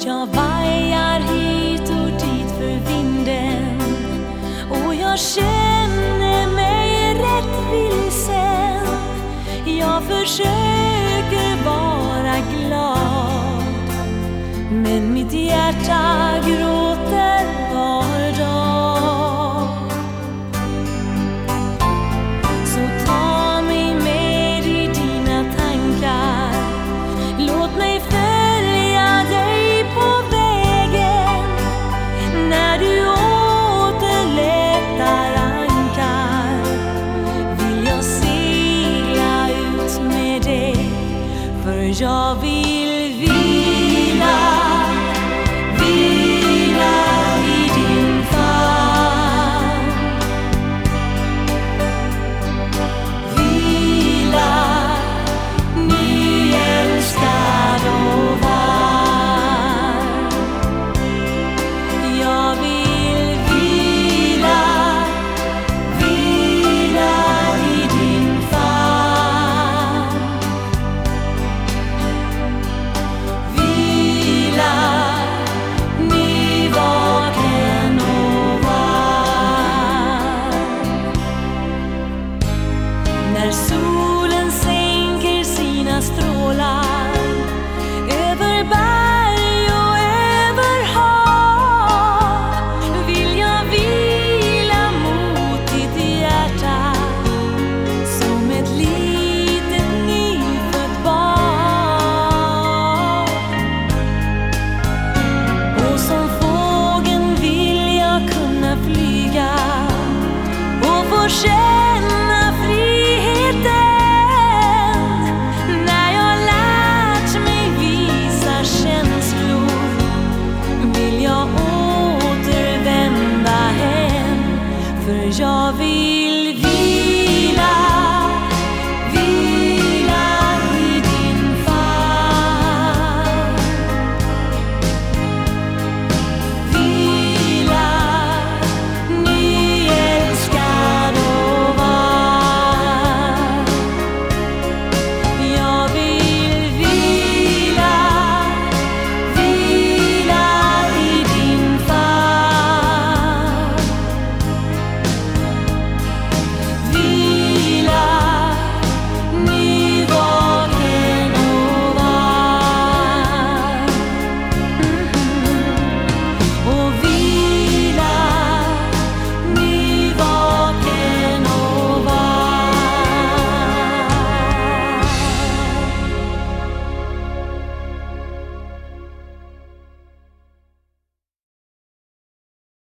Jag vajar hit och dit för vinden, och jag känner mig rätt vilsen. Jag försöker vara glad, men mitt hjärta gråter var dag. Så ta mig med i dina tankar, låt mig följa dig på vägen. När du åter letar ankar vill jag segla ut med dig, för jag vill vila i din famn. Vila, nyälskad och varm. Jag vill vila i din famn. Vila, nyvaken och varm. När solen sänker sina strålar över berg och över hav, vill jag vila mot ditt hjärta som ett litet nyfött barn. Och som fågeln vill jag kunna flyga och få känna friheten. När jag lärt mig visa känslor vill jag återvända hem, för jag vill